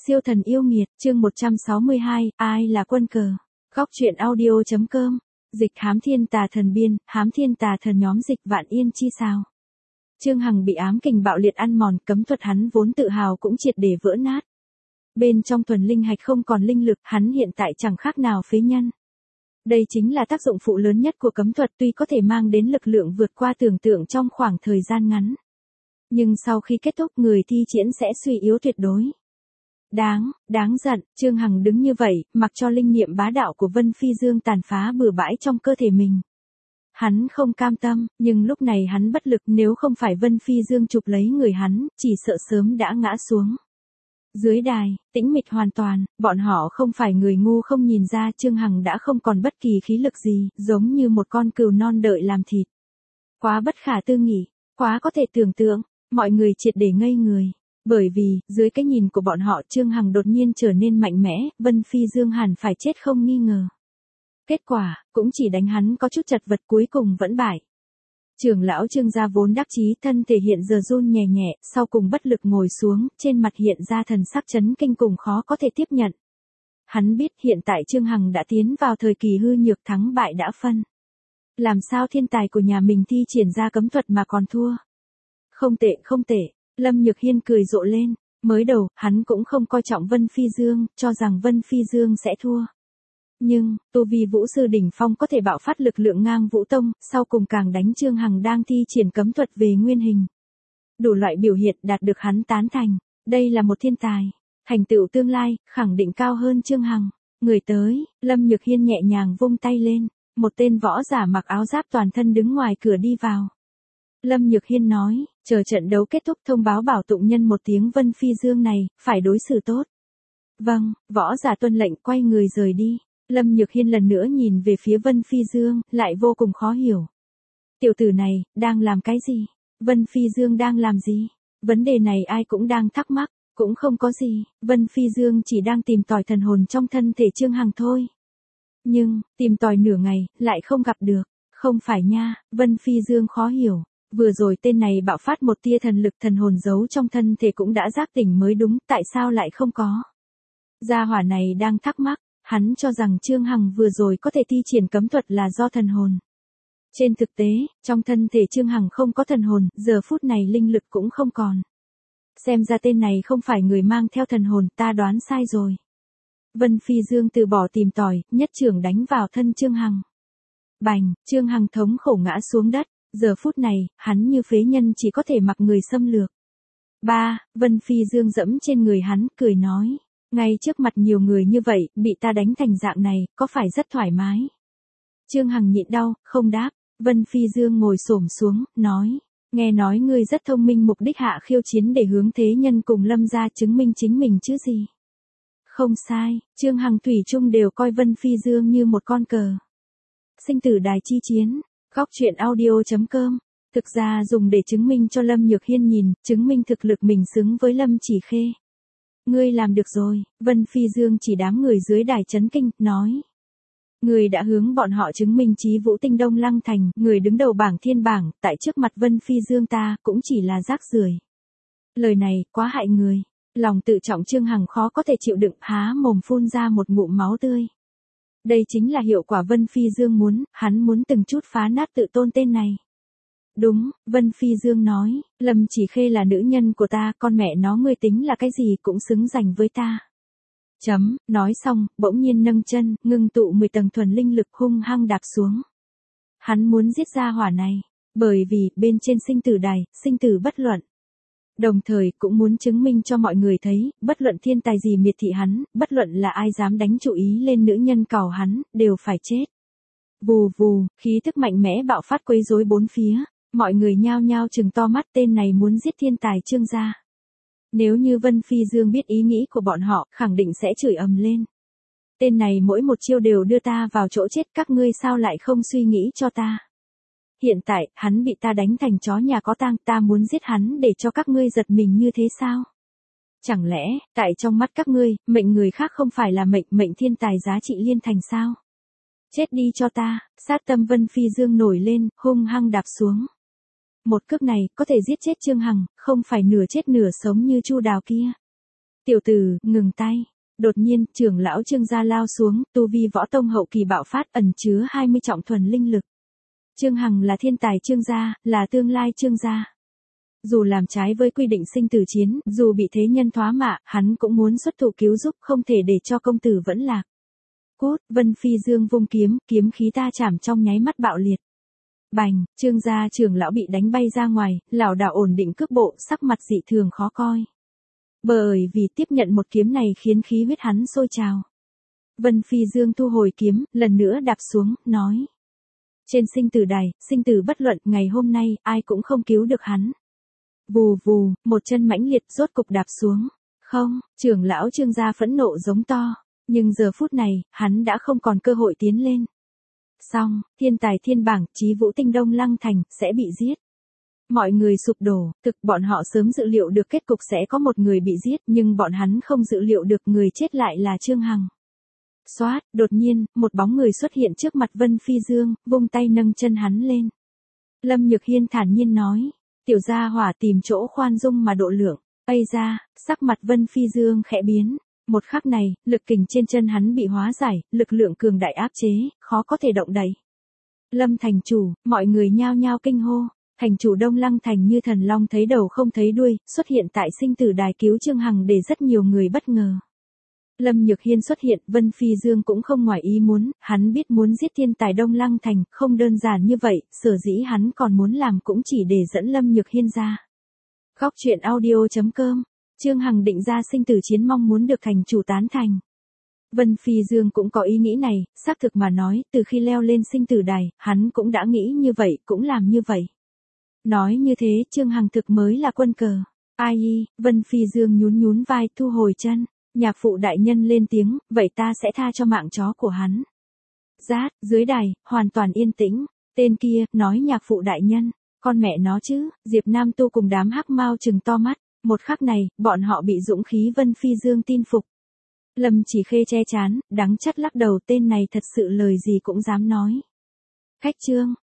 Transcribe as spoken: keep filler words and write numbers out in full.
Siêu thần yêu nghiệt, chương một trăm sáu mươi hai, ai là quân cờ? Góc truyện audio.com. Dịch hám thiên tà thần biên, hám thiên tà thần nhóm dịch vạn yên chi sao? Trương Hằng bị ám kình bạo liệt ăn mòn, cấm thuật hắn vốn tự hào cũng triệt để vỡ nát. Bên trong thuần linh hạch không còn linh lực, hắn hiện tại chẳng khác nào phế nhân. Đây chính là tác dụng phụ lớn nhất của cấm thuật, tuy có thể mang đến lực lượng vượt qua tưởng tượng trong khoảng thời gian ngắn. Nhưng sau khi kết thúc, người thi triển sẽ suy yếu tuyệt đối. Đáng, đáng giận, Trương Hằng đứng như vậy, mặc cho linh niệm bá đạo của Vân Phi Dương tàn phá bừa bãi trong cơ thể mình. Hắn không cam tâm, nhưng lúc này hắn bất lực, nếu không phải Vân Phi Dương chụp lấy người hắn, chỉ sợ sớm đã ngã xuống. Dưới đài, tĩnh mịch hoàn toàn, bọn họ không phải người ngu không nhìn ra Trương Hằng đã không còn bất kỳ khí lực gì, giống như một con cừu non đợi làm thịt. Quá bất khả tư nghị, quá có thể tưởng tượng, mọi người triệt để ngây người. Bởi vì, dưới cái nhìn của bọn họ Trương Hằng đột nhiên trở nên mạnh mẽ, Vân Phi Dương hẳn phải chết không nghi ngờ. Kết quả, cũng chỉ đánh hắn có chút chật vật, cuối cùng vẫn bại. Trưởng lão Trương gia vốn đắc chí, thân thể hiện giờ run nhẹ nhẹ, sau cùng bất lực ngồi xuống, trên mặt hiện ra thần sắc chấn kinh cùng khó có thể tiếp nhận. Hắn biết hiện tại Trương Hằng đã tiến vào thời kỳ hư nhược, thắng bại đã phân. Làm sao thiên tài của nhà mình thi triển ra cấm thuật mà còn thua? Không tệ, không tệ. Lâm Nhược Hiên cười rộ lên, mới đầu, hắn cũng không coi trọng Vân Phi Dương, cho rằng Vân Phi Dương sẽ thua. Nhưng, tu vi vũ sư đỉnh phong có thể bạo phát lực lượng ngang vũ tông, sau cùng càng đánh Trương Hằng đang thi triển cấm thuật về nguyên hình. Đủ loại biểu hiện đạt được hắn tán thành, đây là một thiên tài, thành tựu tương lai, khẳng định cao hơn Trương Hằng. Người tới, Lâm Nhược Hiên nhẹ nhàng vung tay lên, một tên võ giả mặc áo giáp toàn thân đứng ngoài cửa đi vào. Lâm Nhược Hiên nói, chờ trận đấu kết thúc thông báo bảo tụng nhân một tiếng Vân Phi Dương này, phải đối xử tốt. Vâng, võ giả tuân lệnh quay người rời đi. Lâm Nhược Hiên lần nữa nhìn về phía Vân Phi Dương, lại vô cùng khó hiểu. Tiểu tử này, đang làm cái gì? Vân Phi Dương đang làm gì? Vấn đề này ai cũng đang thắc mắc, cũng không có gì, Vân Phi Dương chỉ đang tìm tòi thần hồn trong thân thể Trương Hằng thôi. Nhưng, tìm tòi nửa ngày, lại không gặp được. Không phải nha, Vân Phi Dương khó hiểu. Vừa rồi tên này bạo phát một tia thần lực, thần hồn giấu trong thân thể cũng đã giác tỉnh mới đúng, tại sao lại không có? Gia hỏa này đang thắc mắc, hắn cho rằng Trương Hằng vừa rồi có thể thi triển cấm thuật là do thần hồn. Trên thực tế, trong thân thể Trương Hằng không có thần hồn, giờ phút này linh lực cũng không còn. Xem ra tên này không phải người mang theo thần hồn, ta đoán sai rồi. Vân Phi Dương từ bỏ tìm tòi, nhất trưởng đánh vào thân Trương Hằng. Bành, Trương Hằng thống khổ ngã xuống đất. Giờ phút này, hắn như phế nhân chỉ có thể mặc người xâm lược. Ba, Vân Phi Dương dẫm trên người hắn, cười nói. Ngay trước mặt nhiều người như vậy, bị ta đánh thành dạng này, có phải rất thoải mái? Trương Hằng nhịn đau, không đáp. Vân Phi Dương ngồi xổm xuống, nói. Nghe nói ngươi rất thông minh, mục đích hạ khiêu chiến để hướng thế nhân cùng Lâm gia chứng minh chính mình chứ gì. Không sai, Trương Hằng thủy chung đều coi Vân Phi Dương như một con cờ. Sinh tử đài chi chiến. Góc truyện audio.com. Thực ra dùng để chứng minh cho Lâm Nhược Hiên nhìn, chứng minh thực lực mình xứng với Lâm Chỉ Khê. Ngươi làm được rồi, Vân Phi Dương chỉ đám người dưới đài chấn kinh, nói. Ngươi đã hướng bọn họ chứng minh chí vũ tinh Đông Lăng Thành, người đứng đầu bảng thiên bảng, tại trước mặt Vân Phi Dương ta, cũng chỉ là rác rưởi. Lời này, quá hại người. Lòng tự trọng Trương Hằng khó có thể chịu đựng, há mồm phun ra một ngụm máu tươi. Đây chính là hiệu quả Vân Phi Dương muốn, hắn muốn từng chút phá nát tự tôn tên này. Đúng, Vân Phi Dương nói, Lâm Chỉ Khê là nữ nhân của ta, con mẹ nó ngươi tính là cái gì cũng xứng giành với ta. Chấm, nói xong, bỗng nhiên nâng chân, ngưng tụ mười tầng thuần linh lực hung hăng đạp xuống. Hắn muốn giết ra hỏa này, bởi vì, bên trên sinh tử đài, sinh tử bất luận. Đồng thời cũng muốn chứng minh cho mọi người thấy, bất luận thiên tài gì miệt thị hắn, bất luận là ai dám đánh chú ý lên nữ nhân cào hắn, đều phải chết. Vù vù, khí thức mạnh mẽ bạo phát quấy rối bốn phía, mọi người nhao nhao trừng to mắt, tên này muốn giết thiên tài Trương gia. Nếu như Vân Phi Dương biết ý nghĩ của bọn họ, khẳng định sẽ chửi ầm lên. Tên này mỗi một chiêu đều đưa ta vào chỗ chết, các ngươi sao lại không suy nghĩ cho ta? Hiện tại, hắn bị ta đánh thành chó nhà có tang, ta muốn giết hắn để cho các ngươi giật mình như thế sao? Chẳng lẽ, tại trong mắt các ngươi, mệnh người khác không phải là mệnh, mệnh thiên tài giá trị liên thành sao? Chết đi cho ta, sát tâm Vân Phi Dương nổi lên, hung hăng đạp xuống. Một cước này, có thể giết chết Trương Hằng, không phải nửa chết nửa sống như Chu Đào kia. Tiểu tử, ngừng tay. Đột nhiên, trưởng lão Trương gia lao xuống, tu vi võ tông hậu kỳ bạo phát ẩn chứa hai mươi trọng thuần linh lực. Trương Hằng là thiên tài Trương gia, là tương lai Trương gia. Dù làm trái với quy định sinh tử chiến, dù bị thế nhân thoá mạ, hắn cũng muốn xuất thủ cứu giúp, không thể để cho công tử vẫn lạc. Cút, Vân Phi Dương vung kiếm, kiếm khí ta chảm trong nháy mắt bạo liệt. Bành, Trương gia trưởng lão bị đánh bay ra ngoài, lảo đảo ổn định cước bộ, sắc mặt dị thường khó coi. Bởi vì tiếp nhận một kiếm này khiến khí huyết hắn sôi trào. Vân Phi Dương thu hồi kiếm, lần nữa đạp xuống, nói. Trên sinh tử đài, sinh tử bất luận, ngày hôm nay, ai cũng không cứu được hắn. Vù vù, một chân mãnh liệt rốt cục đạp xuống. Không, trưởng lão Trương gia phẫn nộ giống to. Nhưng giờ phút này, hắn đã không còn cơ hội tiến lên. Xong, thiên tài thiên bảng, Chí Vũ Tinh Đông Lăng Thành, sẽ bị giết. Mọi người sụp đổ, thực bọn họ sớm dự liệu được kết cục sẽ có một người bị giết, nhưng bọn hắn không dự liệu được người chết lại là Trương Hằng. Xoát, đột nhiên, một bóng người xuất hiện trước mặt Vân Phi Dương, vung tay nâng chân hắn lên. Lâm Nhược Hiên thản nhiên nói, tiểu gia hỏa tìm chỗ khoan dung mà độ lượng, ây ra, sắc mặt Vân Phi Dương khẽ biến. Một khắc này, lực kình trên chân hắn bị hóa giải, lực lượng cường đại áp chế, khó có thể động đậy. Lâm thành chủ, mọi người nhao nhao kinh hô. Thành chủ Đông Lăng Thành như thần long thấy đầu không thấy đuôi, xuất hiện tại sinh tử đài cứu Trương Hằng để rất nhiều người bất ngờ. Lâm Nhược Hiên xuất hiện, Vân Phi Dương cũng không ngoài ý muốn, hắn biết muốn giết thiên tài Đông Lăng Thành, không đơn giản như vậy, sở dĩ hắn còn muốn làm cũng chỉ để dẫn Lâm Nhược Hiên ra. Góc truyện audio chấm com, Trương Hằng định ra sinh tử chiến mong muốn được thành chủ tán thành. Vân Phi Dương cũng có ý nghĩ này, xác thực mà nói, từ khi leo lên sinh tử đài, hắn cũng đã nghĩ như vậy, cũng làm như vậy. Nói như thế, Trương Hằng thực mới là quân cờ. Ai y, Vân Phi Dương nhún nhún vai thu hồi chân. Nhạc phụ đại nhân lên tiếng, vậy ta sẽ tha cho mạng chó của hắn. Rát, dưới đài, hoàn toàn yên tĩnh. Tên kia, nói nhạc phụ đại nhân, con mẹ nó chứ, Diệp Nam Tu cùng đám hắc mau trừng to mắt. Một khắc này, bọn họ bị dũng khí Vân Phi Dương tin phục. Lâm Chỉ Khê che chán, đắng chắt lắc đầu, tên này thật sự lời gì cũng dám nói. Khách trương,